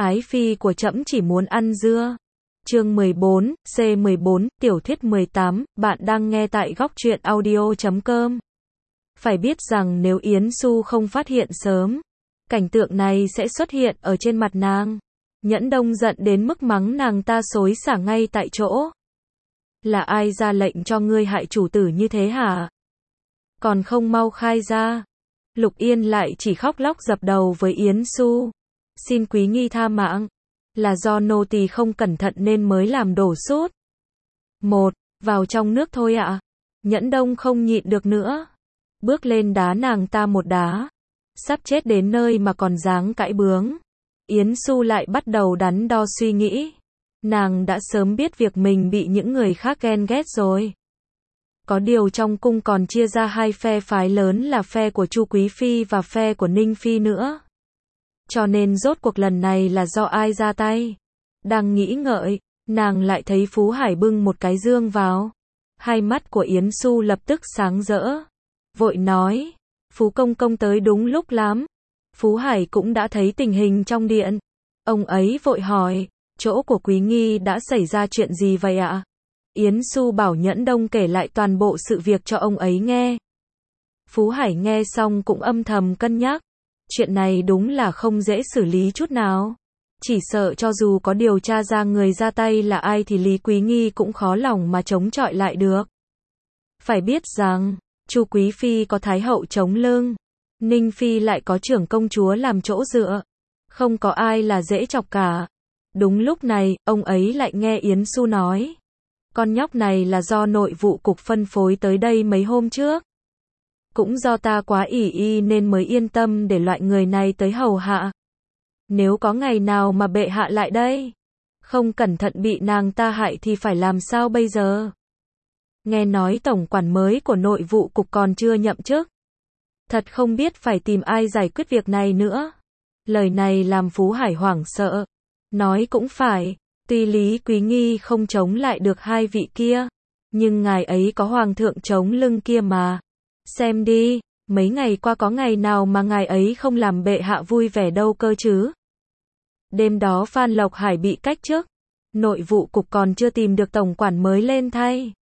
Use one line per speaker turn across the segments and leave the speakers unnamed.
Ái phi của trẫm chỉ muốn ăn dưa. Chương 14, C14, tiểu thuyết 18, bạn đang nghe tại góc truyện audio.com. Phải biết rằng nếu Yến Xu không phát hiện sớm, cảnh tượng này sẽ xuất hiện ở trên mặt nàng. Nhẫn Đông giận đến mức mắng nàng ta xối xả ngay tại chỗ. Là ai ra lệnh cho ngươi hại chủ tử như thế hả? Còn không mau khai ra. Lục Yên lại chỉ khóc lóc dập đầu với Yến Xu. Xin quý nghi tha mạng. Là do nô tỳ không cẩn thận nên mới làm đổ sút. Vào trong nước thôi ạ. Nhẫn Đông không nhịn được nữa. Bước lên đá nàng ta một đá. Sắp chết đến nơi mà còn dáng cãi bướng. Yến Xu lại bắt đầu đắn đo suy nghĩ. Nàng đã sớm biết việc mình bị những người khác ghen ghét rồi. Có điều trong cung còn chia ra hai phe phái lớn là phe của Chu Quý Phi và phe của Ninh Phi nữa. Cho nên rốt cuộc lần này là do ai ra tay? Đang nghĩ ngợi, nàng lại thấy Phú Hải bưng một cái dương vào. Hai mắt của Yến Xu lập tức sáng rỡ. Vội nói, Phú Công Công tới đúng lúc lắm. Phú Hải cũng đã thấy tình hình trong điện. Ông ấy vội hỏi, chỗ của Quý Nghi đã xảy ra chuyện gì vậy ạ? Yến Xu bảo Nhẫn Đông kể lại toàn bộ sự việc cho ông ấy nghe. Phú Hải nghe xong cũng âm thầm cân nhắc. Chuyện này đúng là không dễ xử lý chút nào. Chỉ sợ cho dù có điều tra ra người ra tay là ai thì Lý Quý Nghi cũng khó lòng mà chống chọi lại được. Phải biết rằng, Chu Quý Phi có Thái Hậu chống lưng, Ninh Phi lại có trưởng công chúa làm chỗ dựa. Không có ai là dễ chọc cả. Đúng lúc này, ông ấy lại nghe Yến Xu nói. Con nhóc này là do nội vụ cục phân phối tới đây mấy hôm trước. Cũng do ta quá ỷ y nên mới yên tâm để loại người này tới hầu hạ. Nếu có ngày nào mà bệ hạ lại đây, không cẩn thận bị nàng ta hại thì phải làm sao bây giờ? Nghe nói tổng quản mới của nội vụ cục còn chưa nhậm chức. Thật không biết phải tìm ai giải quyết việc này nữa. Lời này làm Phú Hải hoảng sợ. Nói cũng phải, tuy Lý Quý Nghi không chống lại được hai vị kia, nhưng ngài ấy có hoàng thượng chống lưng kia mà. Xem đi, mấy ngày qua có ngày nào mà ngài ấy không làm bệ hạ vui vẻ đâu cơ chứ. Đêm đó Phan Lộc Hải bị cách chức, nội vụ cục còn chưa tìm được tổng quản mới lên thay.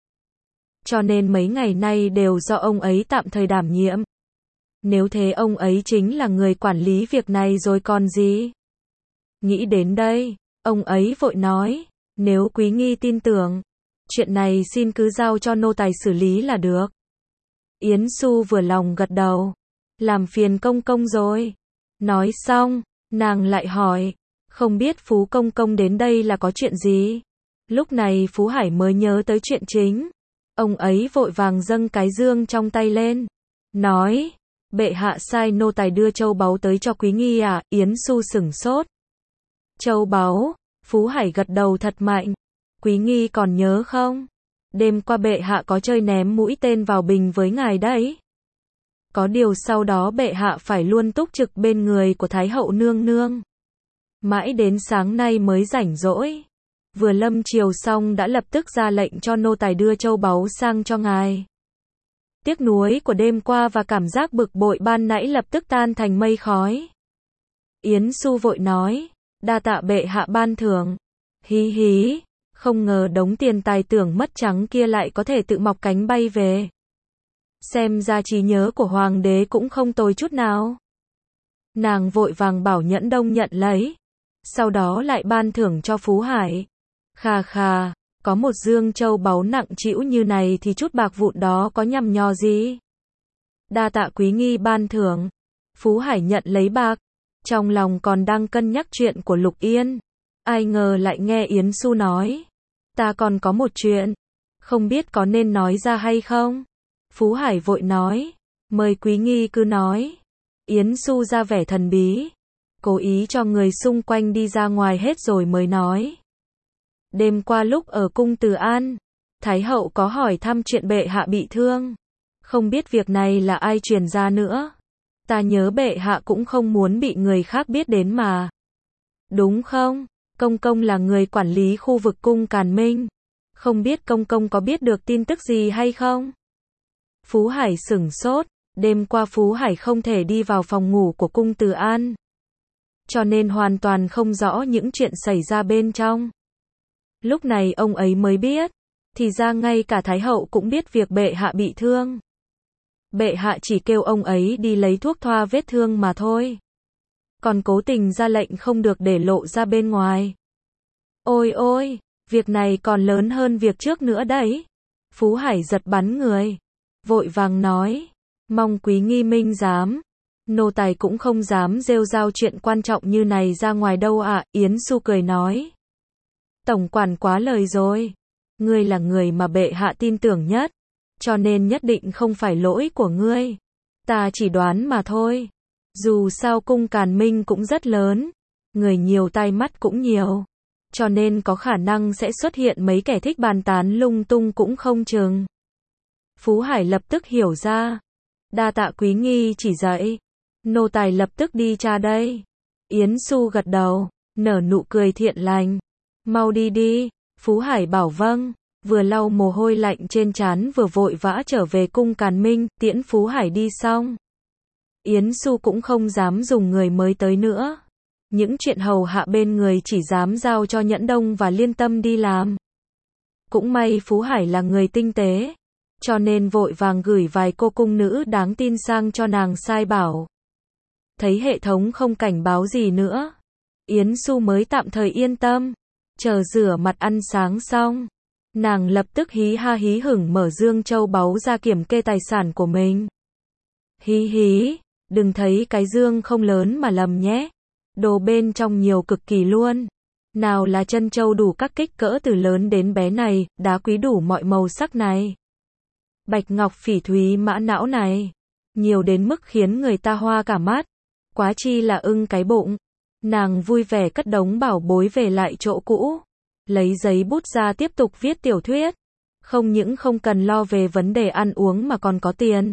Cho nên mấy ngày nay đều do ông ấy tạm thời đảm nhiệm. Nếu thế ông ấy chính là người quản lý việc này rồi còn gì. Nghĩ đến đây, ông ấy vội nói, nếu Quý Nghi tin tưởng, chuyện này xin cứ giao cho nô tài xử lý là được. Yến Xu vừa lòng gật đầu. Làm phiền công công rồi. Nói xong, nàng lại hỏi, không biết Phú Công Công đến đây là có chuyện gì? Lúc này Phú Hải mới nhớ tới chuyện chính. Ông ấy vội vàng dâng cái dương trong tay lên. Nói, bệ hạ sai nô tài đưa châu báu tới cho Quý Nghi à? Yến Xu sửng sốt. Châu báu? Phú Hải gật đầu thật mạnh. Quý Nghi còn nhớ không? Đêm qua bệ hạ có chơi ném mũi tên vào bình với ngài đấy. Có điều sau đó bệ hạ phải luôn túc trực bên người của Thái Hậu nương nương. Mãi đến sáng nay mới rảnh rỗi. Vừa lâm chiều xong đã lập tức ra lệnh cho nô tài đưa châu báu sang cho ngài. Tiếc nuối của đêm qua và cảm giác bực bội ban nãy lập tức tan thành mây khói. Yến Xu vội nói, đa tạ bệ hạ ban thưởng. Hí hí. Không ngờ đống tiền tài tưởng mất trắng kia lại có thể tự mọc cánh bay về. Xem ra trí nhớ của hoàng đế cũng không tồi chút nào. Nàng vội vàng bảo Nhẫn Đông nhận lấy. Sau đó lại ban thưởng cho Phú Hải. Khà khà, có một dương châu báu nặng trĩu như này thì chút bạc vụn đó có nhằm nhò gì. Đa tạ Quý Nghi ban thưởng. Phú Hải nhận lấy bạc. Trong lòng còn đang cân nhắc chuyện của Lục Yên. Ai ngờ lại nghe Yến Xu nói. Ta còn có một chuyện. Không biết có nên nói ra hay không? Phú Hải vội nói. Mời Quý Nghi cứ nói. Yến Xu ra vẻ thần bí. Cố ý cho người xung quanh đi ra ngoài hết rồi mới nói. Đêm qua lúc ở cung Từ An, Thái Hậu có hỏi thăm chuyện bệ hạ bị thương. Không biết việc này là ai truyền ra nữa. Ta nhớ bệ hạ cũng không muốn bị người khác biết đến mà. Đúng không? Công công là người quản lý khu vực cung Càn Minh. Không biết công công có biết được tin tức gì hay không? Phú Hải sửng sốt. Đêm qua Phú Hải không thể đi vào phòng ngủ của cung Từ An. cho nên hoàn toàn không rõ những chuyện xảy ra bên trong. Lúc này ông ấy mới biết, thì ra ngay cả Thái hậu cũng biết việc bệ hạ bị thương. Bệ hạ chỉ kêu ông ấy đi lấy thuốc thoa vết thương mà thôi. Còn cố tình ra lệnh không được để lộ ra bên ngoài. Ôi ôi, việc này còn lớn hơn việc trước nữa đấy. Phú Hải giật bắn người, vội vàng nói, mong quý nghi minh dám. Nô tài cũng không dám rêu rao chuyện quan trọng như này ra ngoài đâu ạ. Yến Xu cười nói, tổng quản quá lời rồi. Ngươi là người mà bệ hạ tin tưởng nhất, cho nên nhất định không phải lỗi của ngươi. Ta chỉ đoán mà thôi. Dù sao cung Càn Minh cũng rất lớn, người nhiều tai mắt cũng nhiều, cho nên có khả năng sẽ xuất hiện mấy kẻ thích bàn tán lung tung cũng không chừng. Phú Hải lập tức hiểu ra. Đa tạ quý nghi chỉ dạy. Nô tài lập tức đi tra đây. Yến Xu gật đầu, nở nụ cười thiện lành. Mau đi đi. Phú Hải bảo vâng, vừa lau mồ hôi lạnh trên trán vừa vội vã trở về cung Càn Minh, tiễn Phú Hải đi xong. Yến Xu cũng không dám dùng người mới tới nữa. Những chuyện hầu hạ bên người chỉ dám giao cho Nhẫn Đông và Liên Tâm đi làm. Cũng may Phú Hải là người tinh tế, cho nên vội vàng gửi vài cô cung nữ đáng tin sang cho nàng sai bảo. Thấy hệ thống không cảnh báo gì nữa, Yến Xu mới tạm thời yên tâm. Chờ rửa mặt ăn sáng xong, nàng lập tức hí ha hí hửng mở dương châu báu ra kiểm kê tài sản của mình. Hí hí, đừng thấy cái dương không lớn mà lầm nhé. Đồ bên trong nhiều cực kỳ luôn. Nào là trân châu đủ các kích cỡ từ lớn đến bé này, đá quý đủ mọi màu sắc này. Bạch ngọc phỉ thúy mã não này. Nhiều đến mức khiến người ta hoa cả mắt. Quá chi là ưng cái bụng. Nàng vui vẻ cất đống bảo bối về lại chỗ cũ. Lấy giấy bút ra tiếp tục viết tiểu thuyết. Không những không cần lo về vấn đề ăn uống mà còn có tiền.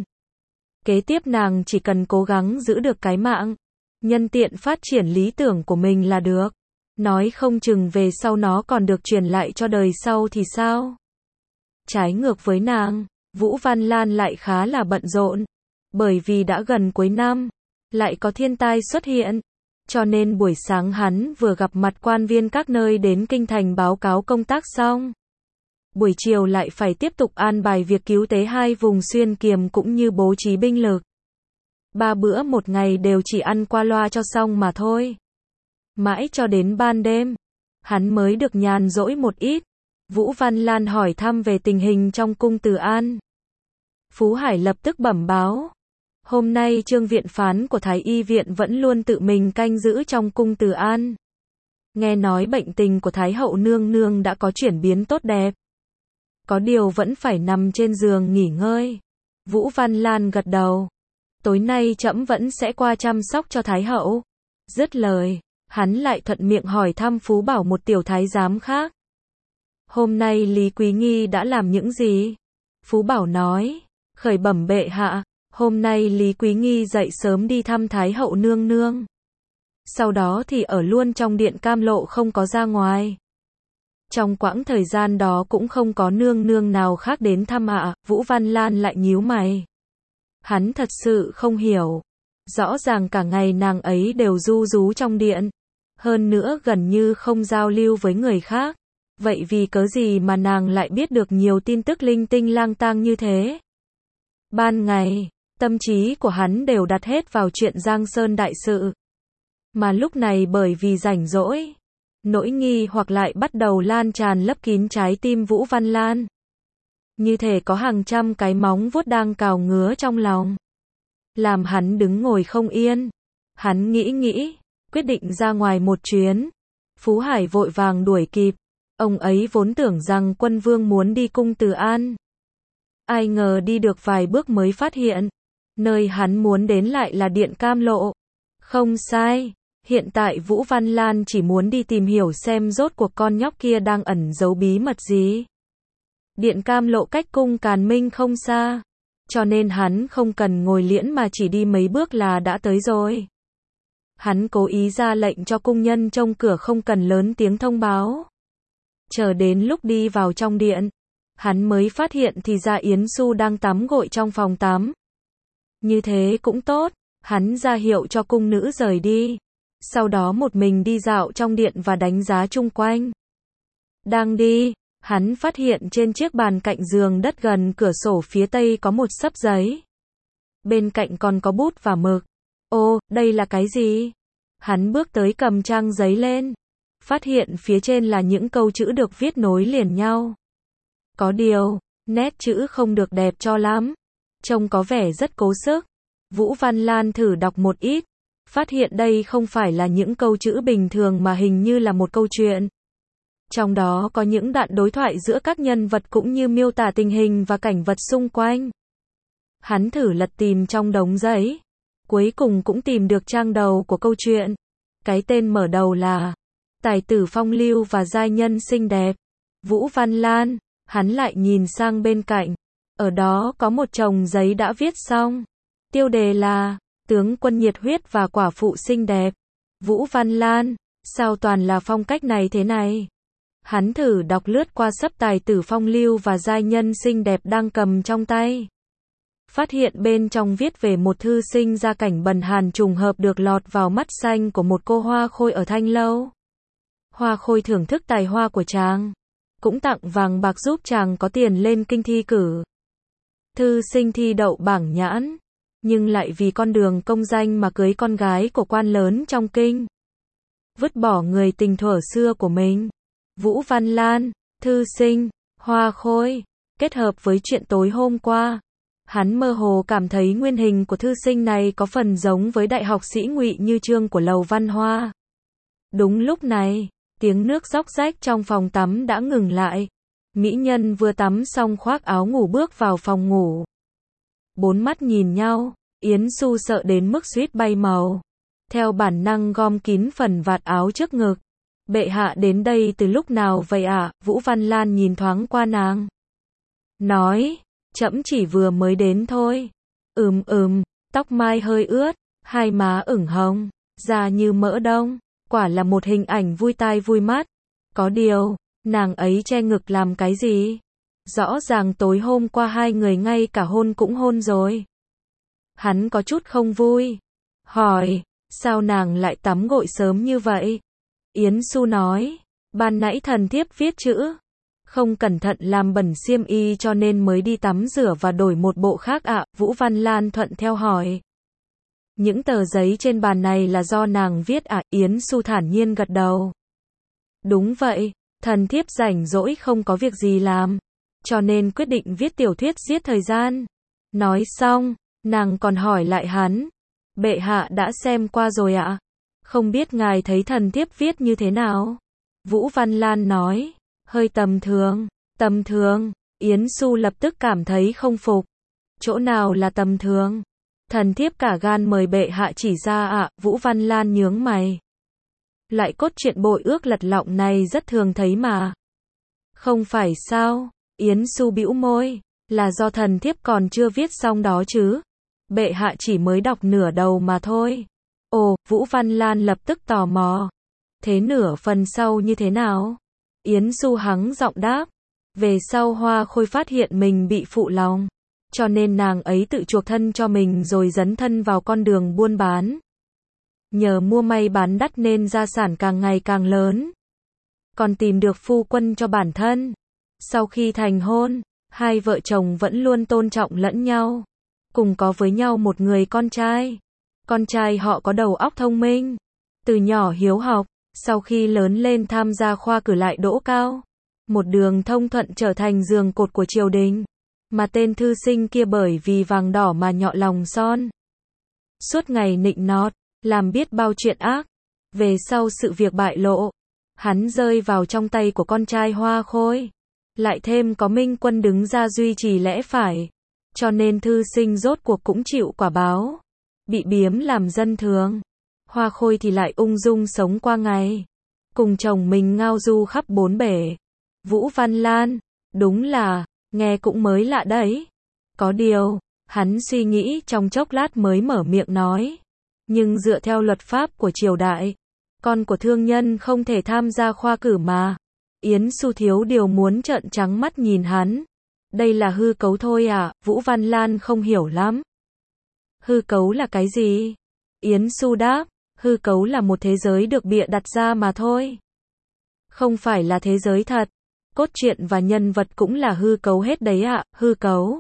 Kế tiếp nàng chỉ cần cố gắng giữ được cái mạng. Nhân tiện phát triển lý tưởng của mình là được. Nói không chừng về sau nó còn được truyền lại cho đời sau thì sao? Trái ngược với nàng, Vũ Văn Lan lại khá là bận rộn. Bởi vì đã gần cuối năm, lại có thiên tai xuất hiện. Cho nên buổi sáng hắn vừa gặp mặt quan viên các nơi đến kinh thành báo cáo công tác xong. Buổi chiều lại phải tiếp tục an bài việc cứu tế hai vùng xuyên kiềm cũng như bố trí binh lực. 3 bữa một ngày đều chỉ ăn qua loa cho xong mà thôi. Mãi cho đến ban đêm, hắn mới được nhàn rỗi một ít. Vũ Văn Lan hỏi thăm về tình hình trong cung Từ An. Phú Hải lập tức bẩm báo. Hôm nay Trương viện phán của Thái Y viện vẫn luôn tự mình canh giữ trong cung Từ An. Nghe nói bệnh tình của Thái hậu nương nương đã có chuyển biến tốt đẹp. Có điều vẫn phải nằm trên giường nghỉ ngơi. Vũ Văn Lan gật đầu. Tối nay trẫm vẫn sẽ qua chăm sóc cho Thái hậu. Dứt lời, hắn lại thuận miệng hỏi thăm Phú Bảo một tiểu thái giám khác. Hôm nay Lý Quý Nghi đã làm những gì? Phú Bảo nói, khởi bẩm bệ hạ, hôm nay Lý Quý Nghi dậy sớm đi thăm Thái hậu nương nương. Sau đó thì ở luôn trong điện Cam Lộ không có ra ngoài. Trong quãng thời gian đó cũng không có nương nương nào khác đến thăm ạ. Vũ Văn Lan lại nhíu mày. Hắn thật sự không hiểu. Rõ ràng cả ngày nàng ấy đều ru rú trong điện. Hơn nữa gần như không giao lưu với người khác. Vậy vì cớ gì mà nàng lại biết được nhiều tin tức linh tinh lang tang như thế? Ban ngày, tâm trí của hắn đều đặt hết vào chuyện Giang Sơn đại sự. Mà lúc này bởi vì rảnh rỗi, nỗi nghi hoặc lại bắt đầu lan tràn lấp kín trái tim Vũ Văn Lan. Như thể có hàng trăm cái móng vuốt đang cào ngứa trong lòng. Làm hắn đứng ngồi không yên. Hắn nghĩ, quyết định ra ngoài một chuyến. Phú Hải vội vàng đuổi kịp. Ông ấy vốn tưởng rằng quân vương muốn đi cung Từ An. Ai ngờ đi được vài bước mới phát hiện. Nơi hắn muốn đến lại là điện Cam Lộ. Không sai. Hiện tại Vũ Văn Lan chỉ muốn đi tìm hiểu xem rốt cuộc con nhóc kia đang ẩn giấu bí mật gì. Điện Cam Lộ cách cung Càn Minh không xa. Cho nên hắn không cần ngồi liễn mà chỉ đi mấy bước là đã tới rồi. Hắn cố ý ra lệnh cho cung nhân trông cửa không cần lớn tiếng thông báo. Chờ đến lúc đi vào trong điện, hắn mới phát hiện thì ra Yến Xu đang tắm gội trong phòng tắm. Như thế cũng tốt, hắn ra hiệu cho cung nữ rời đi. sau đó một mình đi dạo trong điện và đánh giá chung quanh. Đang đi, hắn phát hiện trên chiếc bàn cạnh giường đất gần cửa sổ phía tây có một xấp giấy. Bên cạnh còn có bút và mực. Ô, đây là cái gì? Hắn bước tới cầm trang giấy lên. Phát hiện phía trên là những câu chữ được viết nối liền nhau. Có điều, nét chữ không được đẹp cho lắm. Trông có vẻ rất cố sức. Vũ Văn Lan thử đọc một ít. Phát hiện đây không phải là những câu chữ bình thường mà hình như là một câu chuyện. Trong đó có những đoạn đối thoại giữa các nhân vật cũng như miêu tả tình hình và cảnh vật xung quanh. Hắn thử lật tìm trong đống giấy. Cuối cùng cũng tìm được trang đầu của câu chuyện. Cái tên mở đầu là Tài tử phong lưu và giai nhân xinh đẹp. Vũ Văn Lan, hắn lại nhìn sang bên cạnh. Ở đó có một chồng giấy đã viết xong. Tiêu đề là Tướng quân nhiệt huyết và quả phụ xinh đẹp. Vũ Văn Lan, sao toàn là phong cách này thế này? Hắn thử đọc lướt qua xấp tài tử phong lưu và giai nhân xinh đẹp đang cầm trong tay. Phát hiện bên trong viết về một thư sinh gia cảnh bần hàn trùng hợp được lọt vào mắt xanh của một cô hoa khôi ở Thanh Lâu. Hoa khôi thưởng thức tài hoa của chàng, cũng tặng vàng bạc giúp chàng có tiền lên kinh thi cử. Thư sinh thi đậu bảng nhãn, nhưng lại vì con đường công danh mà cưới con gái của quan lớn trong kinh. Vứt bỏ người tình thuở xưa của mình. Vũ Văn Lan, thư sinh, hoa khôi, kết hợp với chuyện tối hôm qua. Hắn mơ hồ cảm thấy nguyên hình của thư sinh này có phần giống với đại học sĩ Ngụy Như Chương của Lầu Văn Hoa. Đúng lúc này, tiếng nước róc rách trong phòng tắm đã ngừng lại. Mỹ nhân vừa tắm xong khoác áo ngủ bước vào phòng ngủ. Bốn mắt nhìn nhau, Yến Xu sợ đến mức suýt bay màu. Theo bản năng gom kín phần vạt áo trước ngực. Bệ hạ đến đây từ lúc nào vậy ạ? Vũ Văn Lan nhìn thoáng qua nàng. Nói, trẫm chỉ vừa mới đến thôi. Tóc mai hơi ướt, hai má ửng hồng, da như mỡ đông. Quả là một hình ảnh vui tai vui mắt. Có điều, nàng ấy che ngực làm cái gì? Rõ ràng tối hôm qua hai người ngay cả hôn cũng hôn rồi. Hắn có chút không vui. Hỏi, sao nàng lại tắm gội sớm như vậy? Yến Xu nói, ban nãy thần thiếp viết chữ. Không cẩn thận làm bẩn xiêm y cho nên mới đi tắm rửa và đổi một bộ khác ạ. Vũ Văn Lan thuận theo hỏi. Những tờ giấy trên bàn này là do nàng viết ạ? Yến Xu thản nhiên gật đầu. Đúng vậy, thần thiếp rảnh rỗi không có việc gì làm. Cho nên quyết định viết tiểu thuyết giết thời gian. Nói xong, nàng còn hỏi lại hắn. Bệ hạ đã xem qua rồi ạ? Không biết ngài thấy thần thiếp viết như thế nào? Vũ Văn Lan nói, hơi tầm thường. Yến Xu lập tức cảm thấy không phục. Chỗ nào là tầm thường? Thần thiếp cả gan mời bệ hạ chỉ ra ạ. Vũ Văn Lan nhướng mày. Lại cốt truyện bội ước lật lọng này rất thường thấy mà. Không phải sao? Yến Xu bĩu môi, là do thần thiếp còn chưa viết xong đó chứ. Bệ hạ chỉ mới đọc nửa đầu mà thôi. Ồ, Vũ Văn Lan lập tức tò mò. Thế nửa phần sau như thế nào? Yến Xu hắng giọng đáp. Về sau Hoa Khôi phát hiện mình bị phụ lòng. Cho nên nàng ấy tự chuộc thân cho mình rồi dấn thân vào con đường buôn bán. Nhờ mua may bán đắt nên gia sản càng ngày càng lớn. Còn tìm được phu quân cho bản thân. Sau khi thành hôn, hai vợ chồng vẫn luôn tôn trọng lẫn nhau. Cùng có với nhau một người con trai. Con trai họ có đầu óc thông minh. Từ nhỏ hiếu học, sau khi lớn lên tham gia khoa cử lại đỗ cao. Một đường thông thuận trở thành giường cột của triều đình. Mà tên thư sinh kia bởi vì vàng đỏ mà nhọ lòng son. Suốt ngày nịnh nọt, làm biết bao chuyện ác. Về sau sự việc bại lộ, hắn rơi vào trong tay của con trai Hoa Khôi. Lại thêm có Minh Quân đứng ra duy trì lẽ phải. Cho nên thư sinh rốt cuộc cũng chịu quả báo. Bị biếm làm dân thường. Hoa Khôi thì lại ung dung sống qua ngày. Cùng chồng mình ngao du khắp bốn bể. Vũ Văn Lan, đúng là, nghe cũng mới lạ đấy. Có điều, hắn suy nghĩ trong chốc lát mới mở miệng nói. Nhưng dựa theo luật pháp của triều đại, con của thương nhân không thể tham gia khoa cử mà. Yến Xu thiếu điều muốn trợn trắng mắt nhìn hắn. Đây là hư cấu thôi à? Vũ Văn Lan không hiểu lắm. Hư cấu là cái gì? Yến Xu đáp, hư cấu là một thế giới được bịa đặt ra mà thôi. Không phải là thế giới thật. Cốt truyện và nhân vật cũng là hư cấu hết đấy ạ, hư cấu.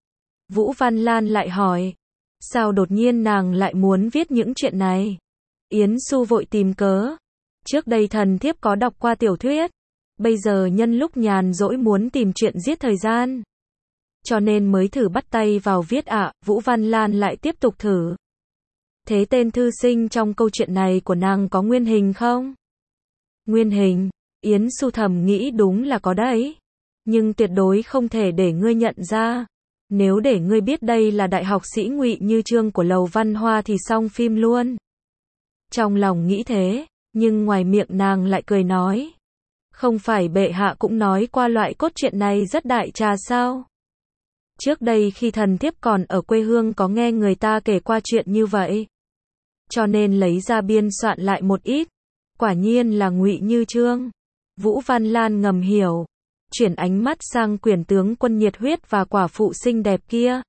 Vũ Văn Lan lại hỏi. Sao đột nhiên nàng lại muốn viết những chuyện này? Yến Xu vội tìm cớ. Trước đây thần thiếp có đọc qua tiểu thuyết. Bây giờ nhân lúc nhàn rỗi muốn tìm chuyện giết thời gian. Cho nên mới thử bắt tay vào viết ạ, Vũ Văn Lan lại tiếp tục thử. Thế tên thư sinh trong câu chuyện này của nàng có nguyên hình không? Nguyên hình, Yến Xu thầm nghĩ đúng là có đấy. Nhưng tuyệt đối không thể để ngươi nhận ra. Nếu để ngươi biết đây là đại học sĩ Ngụy Như Chương của Lầu Văn Hoa thì xong phim luôn. Trong lòng nghĩ thế, nhưng ngoài miệng nàng lại cười nói. Không phải bệ hạ cũng nói qua loại cốt truyện này rất đại trà sao? Trước đây khi thần thiếp còn ở quê hương có nghe người ta kể qua chuyện như vậy. Cho nên lấy ra biên soạn lại một ít. Quả nhiên là Ngụy Như Chương. Vũ Văn Lan ngầm hiểu. Chuyển ánh mắt sang quyển tướng quân nhiệt huyết và quả phụ xinh đẹp kia.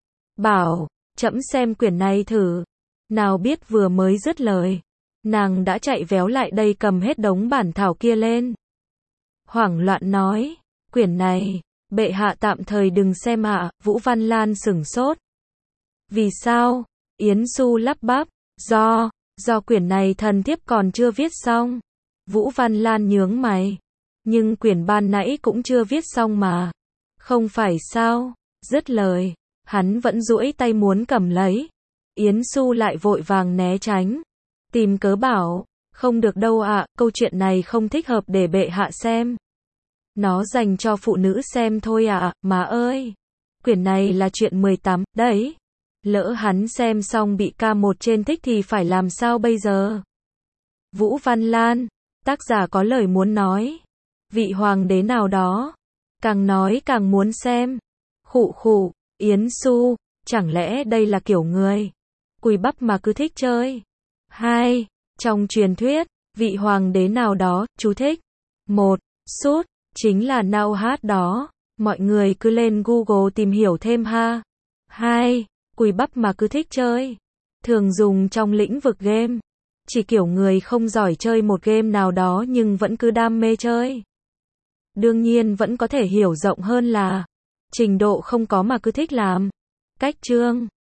Bảo, trẫm xem quyển này thử. Nào biết vừa mới dứt lời. Nàng đã chạy véo lại đây cầm hết đống bản thảo kia lên. Hoảng loạn nói, quyển này, bệ hạ tạm thời đừng xem ạ, Vũ Văn Lan sửng sốt. Vì sao? Yến Xu lắp bắp, do quyển này thần thiếp còn chưa viết xong. Vũ Văn Lan nhướng mày. Nhưng quyển ban nãy cũng chưa viết xong mà. Không phải sao? Dứt lời, hắn vẫn duỗi tay muốn cầm lấy. Yến Xu lại vội vàng né tránh. Tìm cớ bảo, không được đâu ạ, câu chuyện này không thích hợp để bệ hạ xem. Nó dành cho phụ nữ xem thôi ạ, má ơi. Quyển này là chuyện 18, đấy. Lỡ hắn xem xong bị K1 trên thích thì phải làm sao bây giờ? Vũ Văn Lan, tác giả có lời muốn nói. Vị hoàng đế nào đó, càng nói càng muốn xem. Khụ khụ, Yến Xu, chẳng lẽ đây là kiểu người cùi bắp mà cứ thích chơi? 2. Trong truyền thuyết, vị hoàng đế nào đó, chú thích. 1. Sút, chính là Now Hát đó. Mọi người cứ lên Google tìm hiểu thêm ha. 2. Cùi bắp mà cứ thích chơi. Thường dùng trong lĩnh vực game. Chỉ kiểu người không giỏi chơi một game nào đó nhưng vẫn cứ đam mê chơi. Đương nhiên vẫn có thể hiểu rộng hơn là trình độ không có mà cứ thích làm. Cách chương